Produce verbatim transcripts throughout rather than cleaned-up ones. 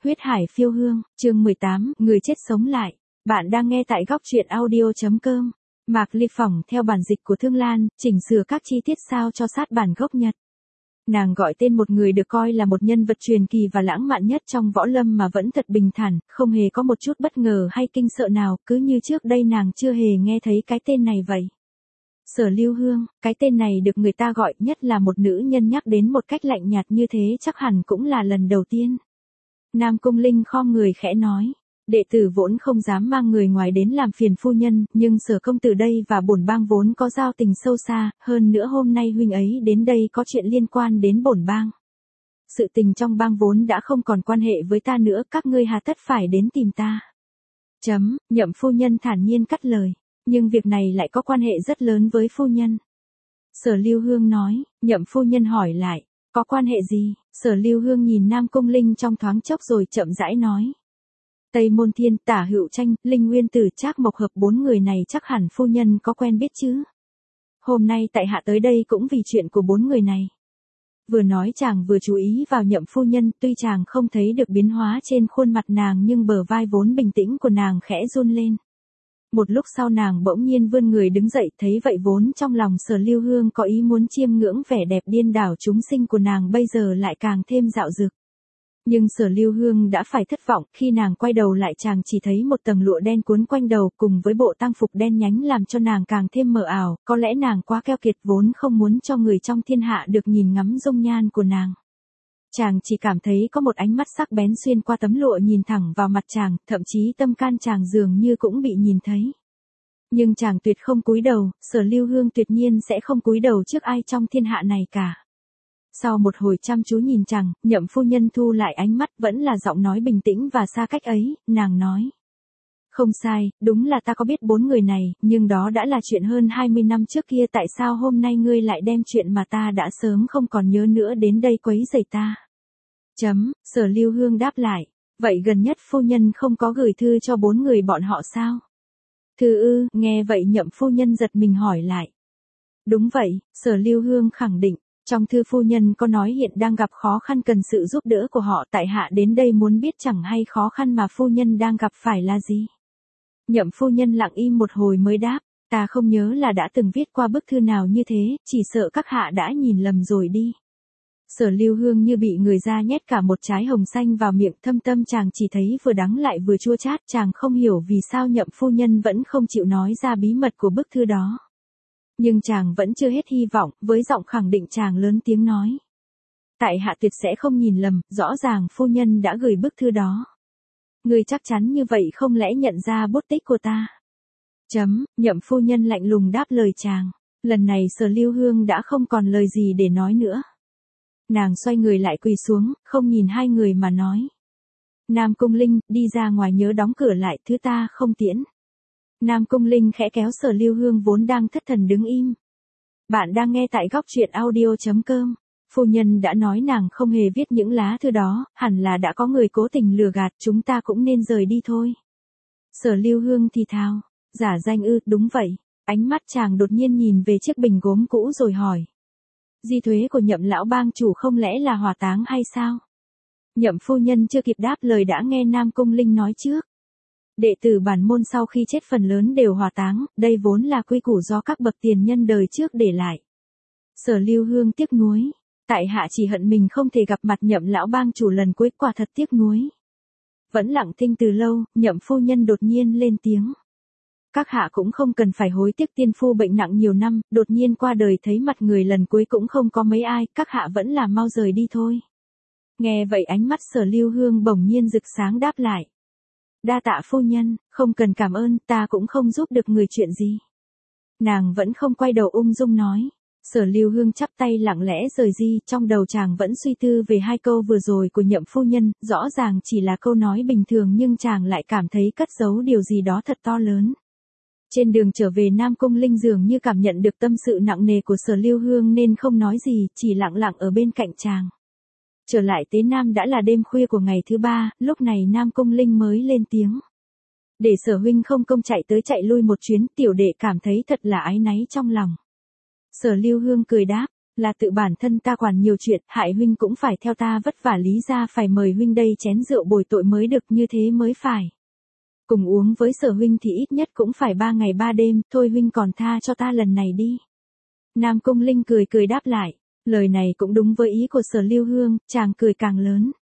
Huyết hải phiêu hương, chương mười tám, người chết sống lại. Bạn đang nghe tại góc truyện audio.com. Mạc Ly phỏng theo bản dịch của Thương Lan, chỉnh sửa các chi tiết sao cho sát bản gốc Nhật. Nàng gọi tên một người được coi là một nhân vật truyền kỳ và lãng mạn nhất trong võ lâm mà vẫn thật bình thản, không hề có một chút bất ngờ hay kinh sợ nào, cứ như trước đây nàng chưa hề nghe thấy cái tên này vậy. Sở Lưu Hương, cái tên này được người ta gọi, nhất là một nữ nhân nhắc đến một cách lạnh nhạt như thế chắc hẳn cũng là lần đầu tiên. Nam Cung Linh khom người khẽ nói, đệ tử vốn không dám mang người ngoài đến làm phiền phu nhân, nhưng Sở công tử đây và bổn bang vốn có giao tình sâu xa, hơn nữa hôm nay huynh ấy đến đây có chuyện liên quan đến bổn bang. Sự tình trong bang vốn đã không còn quan hệ với ta nữa, các ngươi hà tất phải đến tìm ta. Chấm, Nhậm phu nhân thản nhiên cắt lời, nhưng việc này lại có quan hệ rất lớn với phu nhân. Sở Lưu Hương nói, Nhậm phu nhân hỏi lại, có quan hệ gì? Sở Lưu Hương nhìn Nam Cung Linh trong thoáng chốc rồi chậm rãi nói. Tây Môn Thiên, Tả Hữu Tranh, Linh Nguyên Tử, Trác Mộc Hợp, bốn người này chắc hẳn phu nhân có quen biết chứ. Hôm nay tại hạ tới đây cũng vì chuyện của bốn người này. Vừa nói chàng vừa chú ý vào Nhậm phu nhân, tuy chàng không thấy được biến hóa trên khuôn mặt nàng nhưng bờ vai vốn bình tĩnh của nàng khẽ run lên. Một lúc sau nàng bỗng nhiên vươn người đứng dậy, thấy vậy vốn trong lòng Sở Lưu Hương có ý muốn chiêm ngưỡng vẻ đẹp điên đảo chúng sinh của nàng bây giờ lại càng thêm dạo dực. Nhưng Sở Lưu Hương đã phải thất vọng, khi nàng quay đầu lại chàng chỉ thấy một tầng lụa đen cuốn quanh đầu cùng với bộ tang phục đen nhánh làm cho nàng càng thêm mờ ảo, có lẽ nàng quá keo kiệt vốn không muốn cho người trong thiên hạ được nhìn ngắm dung nhan của nàng. Chàng chỉ cảm thấy có một ánh mắt sắc bén xuyên qua tấm lụa nhìn thẳng vào mặt chàng, thậm chí tâm can chàng dường như cũng bị nhìn thấy. Nhưng chàng tuyệt không cúi đầu, Sở Lưu Hương tuyệt nhiên sẽ không cúi đầu trước ai trong thiên hạ này cả. Sau một hồi chăm chú nhìn chàng, Nhậm phu nhân thu lại ánh mắt, vẫn là giọng nói bình tĩnh và xa cách ấy, nàng nói. Không sai, đúng là ta có biết bốn người này, nhưng đó đã là chuyện hơn hai mươi năm trước kia, tại sao hôm nay ngươi lại đem chuyện mà ta đã sớm không còn nhớ nữa đến đây quấy rầy ta? Chấm, Sở Lưu Hương đáp lại, vậy gần nhất phu nhân không có gửi thư cho bốn người bọn họ sao? Thư ư, nghe vậy Nhậm phu nhân giật mình hỏi lại. Đúng vậy, Sở Lưu Hương khẳng định, trong thư phu nhân có nói hiện đang gặp khó khăn cần sự giúp đỡ của họ, tại hạ đến đây muốn biết chẳng hay khó khăn mà phu nhân đang gặp phải là gì? Nhậm phu nhân lặng im một hồi mới đáp, ta không nhớ là đã từng viết qua bức thư nào như thế, chỉ sợ các hạ đã nhìn lầm rồi đi. Sở Lưu Hương như bị người ra nhét cả một trái hồng xanh vào miệng, thâm tâm chàng chỉ thấy vừa đắng lại vừa chua chát, chàng không hiểu vì sao Nhậm phu nhân vẫn không chịu nói ra bí mật của bức thư đó. Nhưng chàng vẫn chưa hết hy vọng, với giọng khẳng định chàng lớn tiếng nói. Tại hạ tuyệt sẽ không nhìn lầm, rõ ràng phu nhân đã gửi bức thư đó. Người chắc chắn như vậy không lẽ nhận ra bút tích của ta? Chấm, Nhậm phu nhân lạnh lùng đáp lời chàng. Lần này Sở Lưu Hương đã không còn lời gì để nói nữa. Nàng xoay người lại quỳ xuống, không nhìn hai người mà nói. Nam Cung Linh, đi ra ngoài nhớ đóng cửa lại, thứ ta không tiễn. Nam Cung Linh khẽ kéo Sở Lưu Hương vốn đang thất thần đứng im. Bạn đang nghe tại góc truyện audio.com. Phu nhân đã nói nàng không hề viết những lá thư đó, hẳn là đã có người cố tình lừa gạt, chúng ta cũng nên rời đi thôi. Sở Lưu Hương thì thào, giả danh ư, đúng vậy. Ánh mắt chàng đột nhiên nhìn về chiếc bình gốm cũ rồi hỏi. Di thuế của Nhậm lão bang chủ không lẽ là hỏa táng hay sao? Nhậm phu nhân chưa kịp đáp lời đã nghe Nam Cung Linh nói trước. Đệ tử bản môn sau khi chết phần lớn đều hỏa táng, đây vốn là quy củ do các bậc tiền nhân đời trước để lại. Sở Lưu Hương tiếc nuối, tại hạ chỉ hận mình không thể gặp mặt Nhậm lão bang chủ lần cuối, quả thật tiếc nuối. Vẫn lặng thinh từ lâu, Nhậm phu nhân đột nhiên lên tiếng. Các hạ cũng không cần phải hối tiếc, tiên phu bệnh nặng nhiều năm, đột nhiên qua đời thấy mặt người lần cuối cũng không có mấy ai, các hạ vẫn là mau rời đi thôi. Nghe vậy ánh mắt Sở Lưu Hương bỗng nhiên rực sáng đáp lại. Đa tạ phu nhân, không cần cảm ơn, ta cũng không giúp được người chuyện gì. Nàng vẫn không quay đầu ung dung nói. Sở Lưu Hương chắp tay lặng lẽ rời đi, trong đầu chàng vẫn suy tư về hai câu vừa rồi của Nhậm phu nhân, rõ ràng chỉ là câu nói bình thường nhưng chàng lại cảm thấy cất giấu điều gì đó thật to lớn. Trên đường trở về Nam Cung Linh dường như cảm nhận được tâm sự nặng nề của Sở Lưu Hương nên không nói gì, chỉ lặng lặng ở bên cạnh chàng. Trở lại Tế Nam đã là đêm khuya của ngày thứ ba, lúc này Nam Cung Linh mới lên tiếng. Để Sở huynh không công chạy tới chạy lui một chuyến, tiểu đệ cảm thấy thật là áy náy trong lòng. Sở Lưu Hương cười đáp, Là tự bản thân ta quản nhiều chuyện, hại huynh cũng phải theo ta vất vả lý ra phải mời huynh đây chén rượu bồi tội mới được, như thế mới phải. Cùng uống với Sở huynh thì ít nhất cũng phải ba ngày ba đêm, thôi huynh còn tha cho ta lần này đi. Nam Cung Linh cười cười đáp lại, lời này cũng đúng với ý của Sở Lưu Hương, chàng cười càng lớn.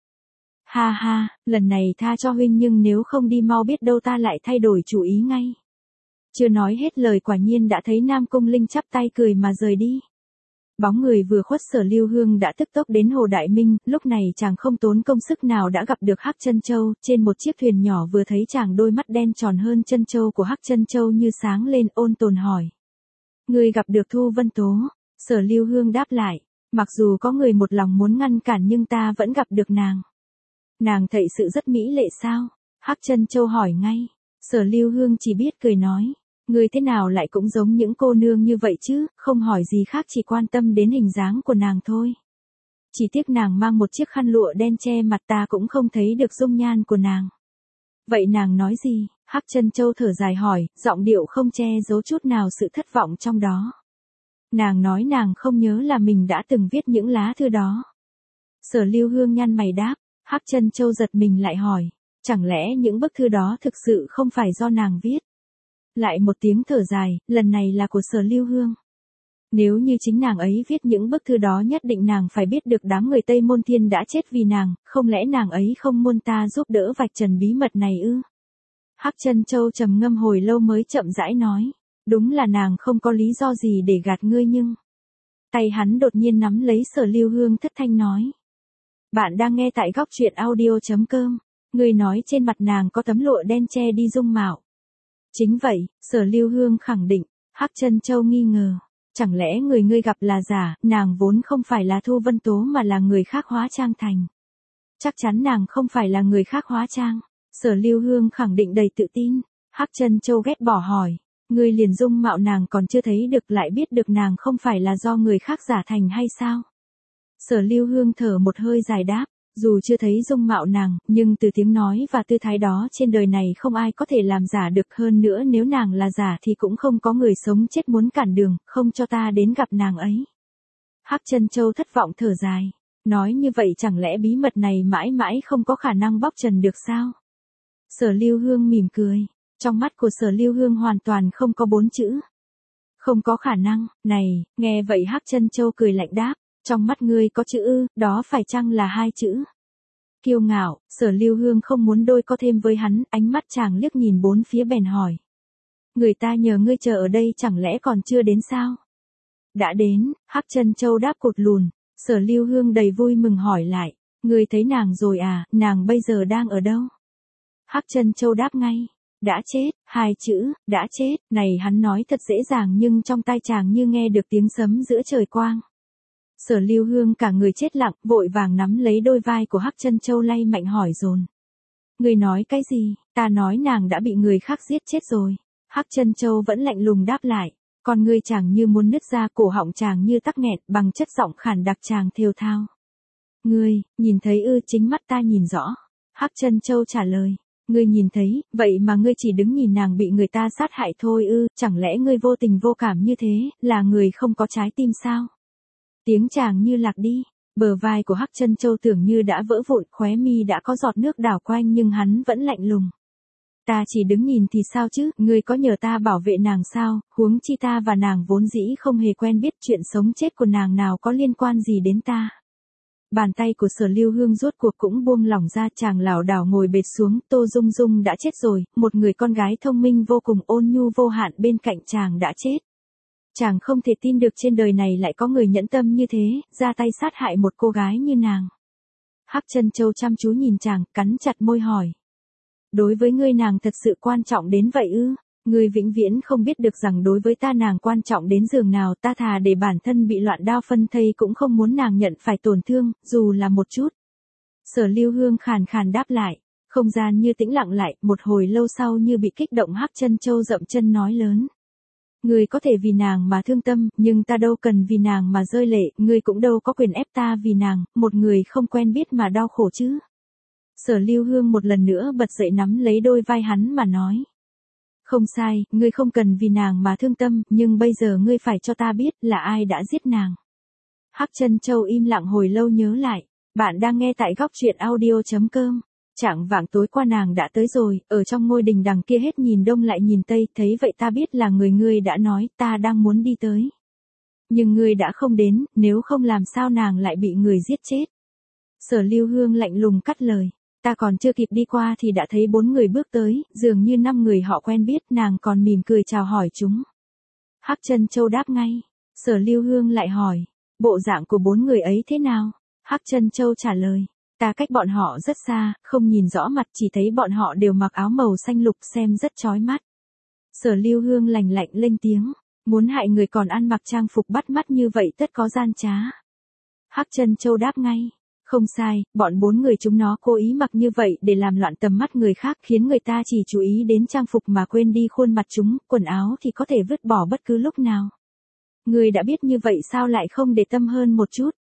Ha ha, lần này tha cho huynh nhưng nếu không đi mau biết đâu ta lại thay đổi chủ ý ngay. Chưa nói hết lời quả nhiên đã thấy Nam Cung Linh chắp tay cười mà rời đi. Bóng người vừa khuất Sở Lưu Hương đã tức tốc đến Hồ Đại Minh, lúc này chàng không tốn công sức nào đã gặp được Hắc Chân Châu, trên một chiếc thuyền nhỏ vừa thấy chàng đôi mắt đen tròn hơn chân châu của Hắc Chân Châu như sáng lên, ôn tồn hỏi. Người gặp được Thu Vân Tố, Sở Lưu Hương đáp lại, mặc dù có người một lòng muốn ngăn cản nhưng ta vẫn gặp được nàng. Nàng thệ sự rất mỹ lệ sao? Hắc Chân Châu hỏi ngay, Sở Lưu Hương chỉ biết cười nói. Người thế nào lại cũng giống những cô nương như vậy chứ, không hỏi gì khác chỉ quan tâm đến hình dáng của nàng thôi. Chỉ tiếc nàng mang một chiếc khăn lụa đen che mặt ta cũng không thấy được dung nhan của nàng. Vậy nàng nói gì? Hắc Chân Châu thở dài hỏi, giọng điệu không che giấu chút nào sự thất vọng trong đó. Nàng nói nàng không nhớ là mình đã từng viết những lá thư đó. Sở Lưu Hương nhăn mày đáp, Hắc Chân Châu giật mình lại hỏi, chẳng lẽ những bức thư đó thực sự không phải do nàng viết? Lại một tiếng thở dài, lần này là của Sở Lưu Hương. Nếu như chính nàng ấy viết những bức thư đó nhất định nàng phải biết được đám người Tây Môn Thiên đã chết vì nàng, không lẽ nàng ấy không muốn ta giúp đỡ vạch trần bí mật này ư? Hắc Chân Châu trầm ngâm hồi lâu mới chậm rãi nói, đúng là nàng không có lý do gì để gạt ngươi nhưng... Tay hắn đột nhiên nắm lấy Sở Lưu Hương thất thanh nói. Bạn đang nghe tại góc truyện audio chấm com, ngươi nói trên mặt nàng có tấm lụa đen che đi dung mạo. Chính vậy, Sở Lưu Hương khẳng định. Hắc Chân Châu nghi ngờ, chẳng lẽ người ngươi gặp là giả, nàng vốn không phải là Thu Vân Tố mà là người khác hóa trang thành. Chắc chắn nàng không phải là người khác hóa trang. Sở Lưu Hương khẳng định đầy tự tin. Hắc Chân Châu ghét bỏ hỏi, ngươi liền dung mạo nàng còn chưa thấy được lại biết được nàng không phải là do người khác giả thành hay sao? Sở Lưu Hương thở một hơi dài đáp, dù chưa thấy dung mạo nàng, nhưng từ tiếng nói và tư thái đó trên đời này không ai có thể làm giả được, hơn nữa nếu nàng là giả thì cũng không có người sống chết muốn cản đường, không cho ta đến gặp nàng ấy. Hắc Chân Châu thất vọng thở dài, nói như vậy chẳng lẽ bí mật này mãi mãi không có khả năng bóc trần được sao? Sở Lưu Hương mỉm cười, trong mắt của Sở Lưu Hương hoàn toàn không có bốn chữ. Không có khả năng, này, nghe vậy Hắc Chân Châu cười lạnh đáp. Trong mắt ngươi có chữ ư, đó phải chăng là hai chữ? Kiêu ngạo, Sở Lưu Hương không muốn đôi co thêm với hắn, ánh mắt chàng liếc nhìn bốn phía bèn hỏi. Người ta nhờ ngươi chờ ở đây chẳng lẽ còn chưa đến sao? Đã đến, Hắc Chân Châu đáp cột lùn. Sở Lưu Hương đầy vui mừng hỏi lại, ngươi thấy nàng rồi à, nàng bây giờ đang ở đâu? Hắc Chân Châu đáp ngay, đã chết, hai chữ, đã chết, này hắn nói thật dễ dàng nhưng trong tai chàng như nghe được tiếng sấm giữa trời quang. Sở Lưu Hương cả người chết lặng, vội vàng nắm lấy đôi vai của Hắc Chân Châu lay mạnh hỏi dồn. Ngươi nói cái gì? Ta nói nàng đã bị người khác giết chết rồi. Hắc Chân Châu vẫn lạnh lùng đáp lại, con ngươi chàng như muốn nứt ra, cổ họng chàng như tắc nghẹn, bằng chất giọng khàn đặc chàng thều thao. Ngươi, nhìn thấy ư? Chính mắt ta nhìn rõ. Hắc Chân Châu trả lời. Ngươi nhìn thấy, vậy mà ngươi chỉ đứng nhìn nàng bị người ta sát hại thôi ư? Chẳng lẽ ngươi vô tình vô cảm như thế, là người không có trái tim sao? Tiếng chàng như lạc đi, bờ vai của Hắc Chân Châu tưởng như đã vỡ vụn, khóe mi đã có giọt nước đảo quanh nhưng hắn vẫn lạnh lùng. Ta chỉ đứng nhìn thì sao chứ, ngươi có nhờ ta bảo vệ nàng sao, huống chi ta và nàng vốn dĩ không hề quen biết, chuyện sống chết của nàng nào có liên quan gì đến ta. Bàn tay của Sở Lưu Hương rốt cuộc cũng buông lỏng ra, chàng lảo đảo ngồi bệt xuống, Tô Dung Dung đã chết rồi, một người con gái thông minh vô cùng ôn nhu vô hạn bên cạnh chàng đã chết. Chàng không thể tin được trên đời này lại có người nhẫn tâm như thế, ra tay sát hại một cô gái như nàng. Hắc Chân Châu chăm chú nhìn chàng, cắn chặt môi hỏi. Đối với ngươi nàng thật sự quan trọng đến vậy ư? Ngươi vĩnh viễn không biết được rằng đối với ta nàng quan trọng đến giường nào, ta thà để bản thân bị loạn đao phân thây cũng không muốn nàng nhận phải tổn thương, dù là một chút. Sở Lưu Hương khàn khàn đáp lại, không gian như tĩnh lặng lại, một hồi lâu sau như bị kích động Hắc Chân Châu dậm chân nói lớn. Ngươi có thể vì nàng mà thương tâm, nhưng ta đâu cần vì nàng mà rơi lệ, ngươi cũng đâu có quyền ép ta vì nàng, một người không quen biết mà đau khổ chứ. Sở Lưu Hương một lần nữa bật dậy nắm lấy đôi vai hắn mà nói. Không sai, ngươi không cần vì nàng mà thương tâm, nhưng bây giờ ngươi phải cho ta biết là ai đã giết nàng. Hắc Chân Châu im lặng hồi lâu nhớ lại. Bạn đang nghe tại góc truyện audio.com. Chạng vạng tối qua nàng đã tới rồi, ở trong ngôi đình đằng kia hết nhìn đông lại nhìn tây, thấy vậy ta biết là người ngươi đã nói, ta đang muốn đi tới. Nhưng ngươi đã không đến, nếu không làm sao nàng lại bị người giết chết. Sở Lưu Hương lạnh lùng cắt lời. Ta còn chưa kịp đi qua thì đã thấy bốn người bước tới, dường như năm người họ quen biết, nàng còn mỉm cười chào hỏi chúng. Hắc Chân Châu đáp ngay. Sở Lưu Hương lại hỏi, bộ dạng của bốn người ấy thế nào? Hắc Chân Châu trả lời, ta cách bọn họ rất xa, không nhìn rõ mặt, chỉ thấy bọn họ đều mặc áo màu xanh lục xem rất chói mắt. Sở Lưu Hương lạnh lạnh lên tiếng, muốn hại người còn ăn mặc trang phục bắt mắt như vậy tất có gian trá. Hắc Chân Châu đáp ngay, không sai, bọn bốn người chúng nó cố ý mặc như vậy để làm loạn tầm mắt người khác, khiến người ta chỉ chú ý đến trang phục mà quên đi khuôn mặt chúng, quần áo thì có thể vứt bỏ bất cứ lúc nào. Người đã biết như vậy sao lại không để tâm hơn một chút?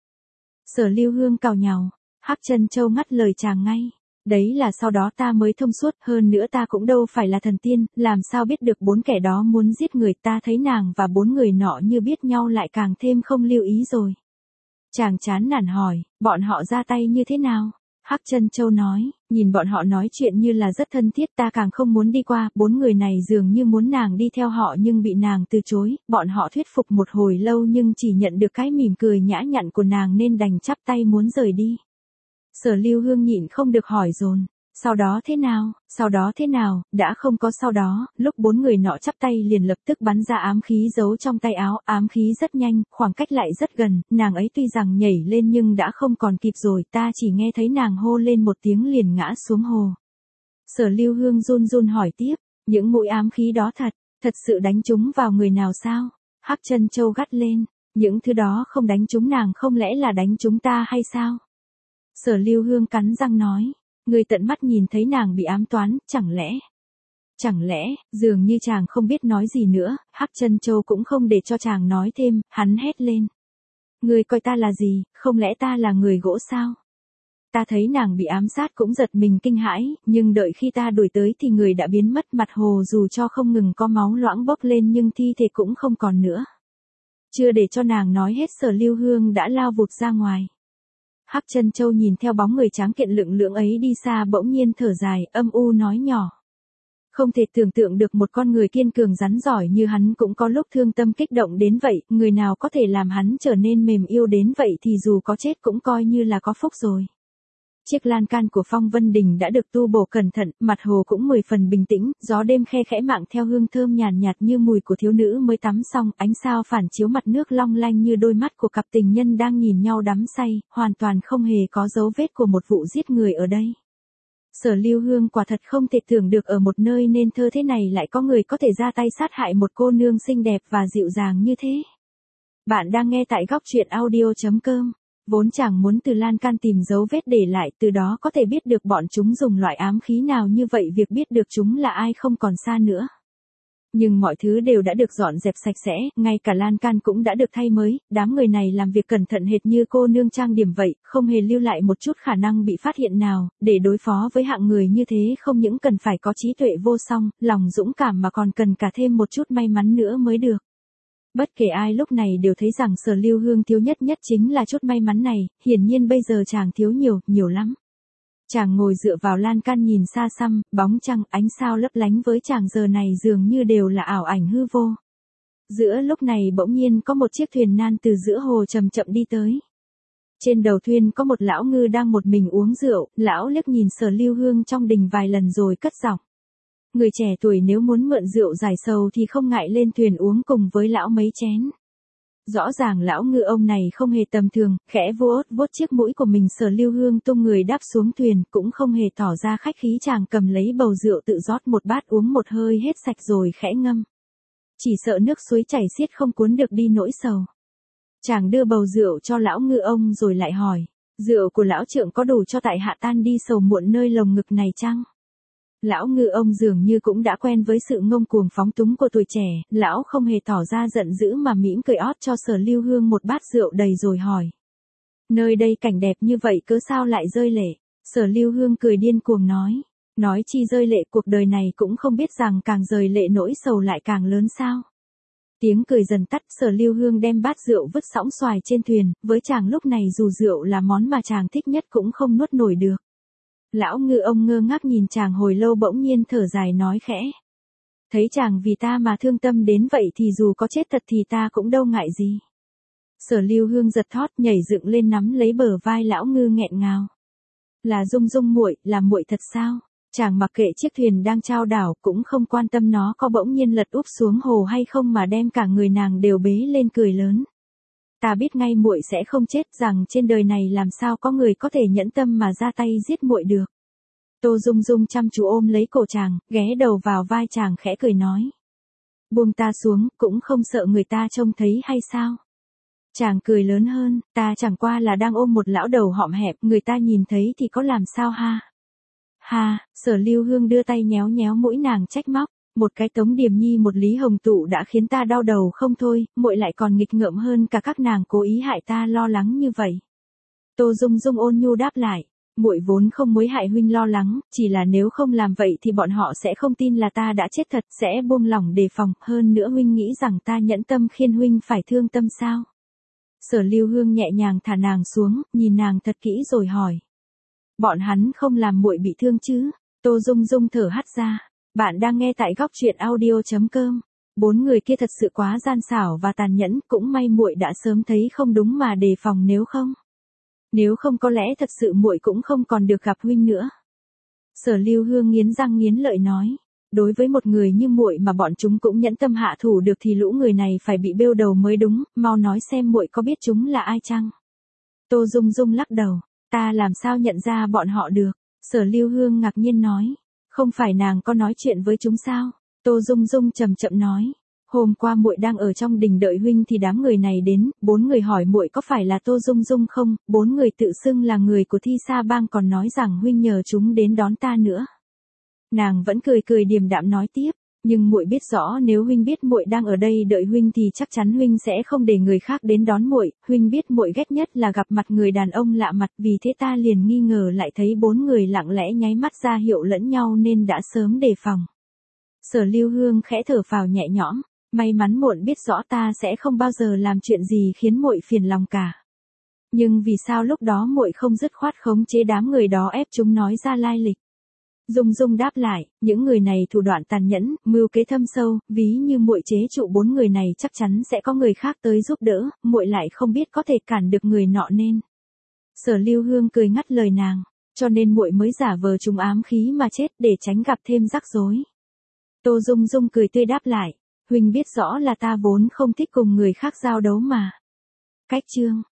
Sở Lưu Hương cào nhào. Hắc Chân Châu ngắt lời chàng ngay. Đấy là sau đó ta mới thông suốt, hơn nữa ta cũng đâu phải là thần tiên, làm sao biết được bốn kẻ đó muốn giết người. Ta thấy nàng và bốn người nọ như biết nhau lại càng thêm không lưu ý rồi. Chàng chán nản hỏi, bọn họ ra tay như thế nào? Hắc Chân Châu nói, nhìn bọn họ nói chuyện như là rất thân thiết, ta càng không muốn đi qua. Bốn người này dường như muốn nàng đi theo họ nhưng bị nàng từ chối, bọn họ thuyết phục một hồi lâu nhưng chỉ nhận được cái mỉm cười nhã nhặn của nàng nên đành chắp tay muốn rời đi. Sở Lưu Hương nhịn không được hỏi dồn, sau đó thế nào, sau đó thế nào? Đã không có sau đó, lúc bốn người nọ chắp tay liền lập tức bắn ra ám khí giấu trong tay áo, ám khí rất nhanh, khoảng cách lại rất gần, nàng ấy tuy rằng nhảy lên nhưng đã không còn kịp rồi, ta chỉ nghe thấy nàng hô lên một tiếng liền ngã xuống hồ. Sở Lưu Hương run run hỏi tiếp, những mũi ám khí đó thật, thật sự đánh trúng vào người nào sao? Hắc Chân Châu gắt lên, những thứ đó không đánh trúng nàng không lẽ là đánh trúng ta hay sao? Sở Lưu Hương cắn răng nói, người tận mắt nhìn thấy nàng bị ám toán, chẳng lẽ? Chẳng lẽ, dường như chàng không biết nói gì nữa, Hắc Chân Châu cũng không để cho chàng nói thêm, hắn hét lên. Người coi ta là gì, không lẽ ta là người gỗ sao? Ta thấy nàng bị ám sát cũng giật mình kinh hãi, nhưng đợi khi ta đuổi tới thì người đã biến mất, mặt hồ dù cho không ngừng có máu loãng bốc lên nhưng thi thể cũng không còn nữa. Chưa để cho nàng nói hết Sở Lưu Hương đã lao vụt ra ngoài. Hắc Chân Châu nhìn theo bóng người tráng kiện lựng lưỡng ấy đi xa bỗng nhiên thở dài, âm u nói nhỏ. Không thể tưởng tượng được một con người kiên cường rắn giỏi như hắn cũng có lúc thương tâm kích động đến vậy, người nào có thể làm hắn trở nên mềm yêu đến vậy thì dù có chết cũng coi như là có phúc rồi. Chiếc lan can của Phong Vân Đình đã được tu bổ cẩn thận, mặt hồ cũng mười phần bình tĩnh, gió đêm khe khẽ mạng theo hương thơm nhàn nhạt như mùi của thiếu nữ mới tắm xong, ánh sao phản chiếu mặt nước long lanh như đôi mắt của cặp tình nhân đang nhìn nhau đắm say, hoàn toàn không hề có dấu vết của một vụ giết người ở đây. Sở Lưu Hương quả thật không thể tưởng được ở một nơi nên thơ thế này lại có người có thể ra tay sát hại một cô nương xinh đẹp và dịu dàng như thế. Bạn đang nghe tại góc truyện audio.com. Vốn chẳng muốn từ lan can tìm dấu vết để lại, từ đó có thể biết được bọn chúng dùng loại ám khí nào, như vậy việc biết được chúng là ai không còn xa nữa. Nhưng mọi thứ đều đã được dọn dẹp sạch sẽ, ngay cả lan can cũng đã được thay mới, đám người này làm việc cẩn thận hệt như cô nương trang điểm vậy, không hề lưu lại một chút khả năng bị phát hiện nào, để đối phó với hạng người như thế không những cần phải có trí tuệ vô song, lòng dũng cảm mà còn cần cả thêm một chút may mắn nữa mới được. Bất kể ai lúc này đều thấy rằng Sở Lưu Hương thiếu nhất nhất chính là chút may mắn này, hiển nhiên bây giờ chàng thiếu nhiều, nhiều lắm. Chàng ngồi dựa vào lan can nhìn xa xăm, bóng trăng, ánh sao lấp lánh với chàng giờ này dường như đều là ảo ảnh hư vô. Giữa lúc này bỗng nhiên có một chiếc thuyền nan từ giữa hồ chậm chậm đi tới. Trên đầu thuyền có một lão ngư đang một mình uống rượu, lão liếc nhìn Sở Lưu Hương trong đình vài lần rồi cất giọng. Người trẻ tuổi nếu muốn mượn rượu giải sầu thì không ngại lên thuyền uống cùng với lão mấy chén. Rõ ràng lão ngư ông này không hề tầm thường, khẽ vuốt vuốt chiếc mũi của mình. Sở Lưu Hương tung người đáp xuống thuyền, cũng không hề tỏ ra khách khí, chàng cầm lấy bầu rượu tự rót một bát uống một hơi hết sạch rồi khẽ ngâm. Chỉ sợ nước suối chảy xiết không cuốn được đi nỗi sầu. Chàng đưa bầu rượu cho lão ngư ông rồi lại hỏi, rượu của lão trượng có đủ cho tại hạ tan đi sầu muộn nơi lồng ngực này chăng? Lão ngư ông dường như cũng đã quen với sự ngông cuồng phóng túng của tuổi trẻ, lão không hề tỏ ra giận dữ mà mỉm cười ót cho Sở Lưu Hương một bát rượu đầy rồi hỏi. Nơi đây cảnh đẹp như vậy cớ sao lại rơi lệ? Sở Lưu Hương cười điên cuồng nói. Nói chi rơi lệ, cuộc đời này cũng không biết rằng càng rơi lệ nỗi sầu lại càng lớn sao? Tiếng cười dần tắt, Sở Lưu Hương đem bát rượu vứt sõng xoài trên thuyền, với chàng lúc này dù rượu là món mà chàng thích nhất cũng không nuốt nổi được. Lão ngư ông ngơ ngác nhìn chàng hồi lâu bỗng nhiên thở dài nói khẽ. Thấy chàng vì ta mà thương tâm đến vậy thì dù có chết thật thì ta cũng đâu ngại gì. Sở Lưu Hương giật thót nhảy dựng lên nắm lấy bờ vai lão ngư nghẹn ngào. Là Dung Dung muội, là muội thật sao? Chàng mặc kệ chiếc thuyền đang chao đảo, cũng không quan tâm nó có bỗng nhiên lật úp xuống hồ hay không mà đem cả người nàng đều bế lên cười lớn. Ta biết ngay muội sẽ không chết, rằng trên đời này làm sao có người có thể nhẫn tâm mà ra tay giết muội được. Tô Dung Dung chăm chú ôm lấy cổ chàng, ghé đầu vào vai chàng khẽ cười nói. Buông ta xuống, cũng không sợ người ta trông thấy hay sao? Chàng cười lớn hơn, ta chẳng qua là đang ôm một lão đầu hõm hẹp, người ta nhìn thấy thì có làm sao ha? Ha, Sở Lưu Hương đưa tay nhéo nhéo mũi nàng trách móc, một cái Tống Điềm Nhi một Lý Hồng Tụ đã khiến ta đau đầu không thôi, muội lại còn nghịch ngợm hơn cả các nàng cố ý hại ta lo lắng như vậy. Tô Dung Dung ôn nhu đáp lại, muội vốn không muốn hại huynh lo lắng, chỉ là nếu không làm vậy thì bọn họ sẽ không tin là ta đã chết thật, sẽ buông lỏng đề phòng, hơn nữa huynh nghĩ rằng ta nhẫn tâm khiến huynh phải thương tâm sao? Sở Lưu Hương nhẹ nhàng thả nàng xuống, nhìn nàng thật kỹ rồi hỏi. Bọn hắn không làm muội bị thương chứ? Tô Dung Dung thở hắt ra. Bạn đang nghe tại góc truyện audio chấm com. Bốn người kia thật sự quá gian xảo và tàn nhẫn, cũng may muội đã sớm thấy không đúng mà đề phòng, nếu không. Nếu không có lẽ thật sự muội cũng không còn được gặp huynh nữa. Sở Lưu Hương nghiến răng nghiến lợi nói. Đối với một người như muội mà bọn chúng cũng nhẫn tâm hạ thủ được thì lũ người này phải bị bêu đầu mới đúng, mau nói xem muội có biết chúng là ai chăng? Tô Dung Dung lắc đầu, ta làm sao nhận ra bọn họ được? Sở Lưu Hương ngạc nhiên nói, không phải nàng có nói chuyện với chúng sao? Tô Dung Dung chậm chậm nói, hôm qua muội đang ở trong đình đợi huynh thì đám người này đến, bốn người hỏi muội có phải là Tô Dung Dung không, bốn người tự xưng là người của Thi Sa Bang còn nói rằng huynh nhờ chúng đến đón ta nữa. Nàng vẫn cười cười điềm đạm nói tiếp, nhưng muội biết rõ nếu huynh biết muội đang ở đây đợi huynh thì chắc chắn huynh sẽ không để người khác đến đón muội, huynh biết muội ghét nhất là gặp mặt người đàn ông lạ mặt, vì thế ta liền nghi ngờ lại thấy bốn người lặng lẽ nháy mắt ra hiệu lẫn nhau nên đã sớm đề phòng. Sở Lưu Hương khẽ thở phào nhẹ nhõm, may mắn muội biết rõ ta sẽ không bao giờ làm chuyện gì khiến muội phiền lòng cả. Nhưng vì sao lúc đó muội không dứt khoát khống chế đám người đó ép chúng nói ra lai lịch? Dung Dung đáp lại, những người này thủ đoạn tàn nhẫn, mưu kế thâm sâu, ví như muội chế trụ bốn người này chắc chắn sẽ có người khác tới giúp đỡ, muội lại không biết có thể cản được người nọ nên. Sở Lưu Hương cười ngắt lời nàng, cho nên muội mới giả vờ trúng ám khí mà chết để tránh gặp thêm rắc rối. Tô Dung Dung cười tươi đáp lại, huynh biết rõ là ta vốn không thích cùng người khác giao đấu mà. Cách chương